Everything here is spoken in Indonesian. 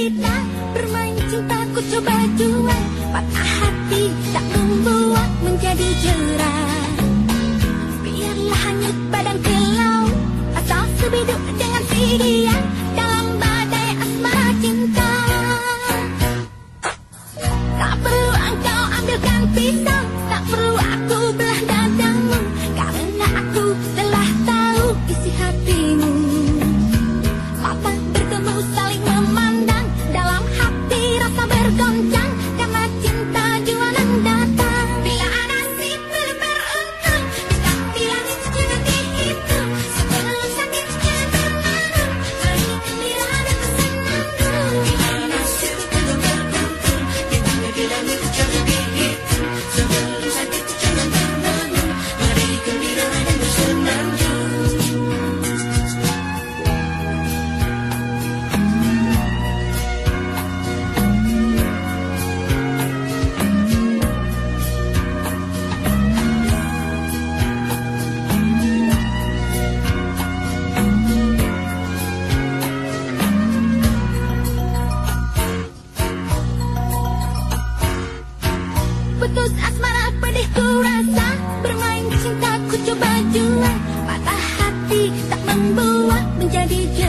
kita bermain cinta ku coba jual, patah hati tak membuat menjadi jerah. Biarlah hanyut badan ke laut, asal sebiduk dengan si dia dalam badai asmara cinta. Tak perlu engkau ambilkan pisau, tak perlu aku belah dadamu, karena aku telah tahu isi hatimu. Mata bertemu saling memandang, dalam hati rasa bergoncang, karena cinta jualan datang. Bila nasib belum beruntung, tapi langit jangan dihitung, sebelum sakit jangan berlalu, mari gembira dan bersenandung. Bila nasib belum beruntung, ditanda di langit jangan dihitung, sebelum sakit jangan berlalu, mari gembira dan bersenandung. Putus asmara pedih ku rasa, bermain cinta ku coba jual, patah hati tak membuat menjadi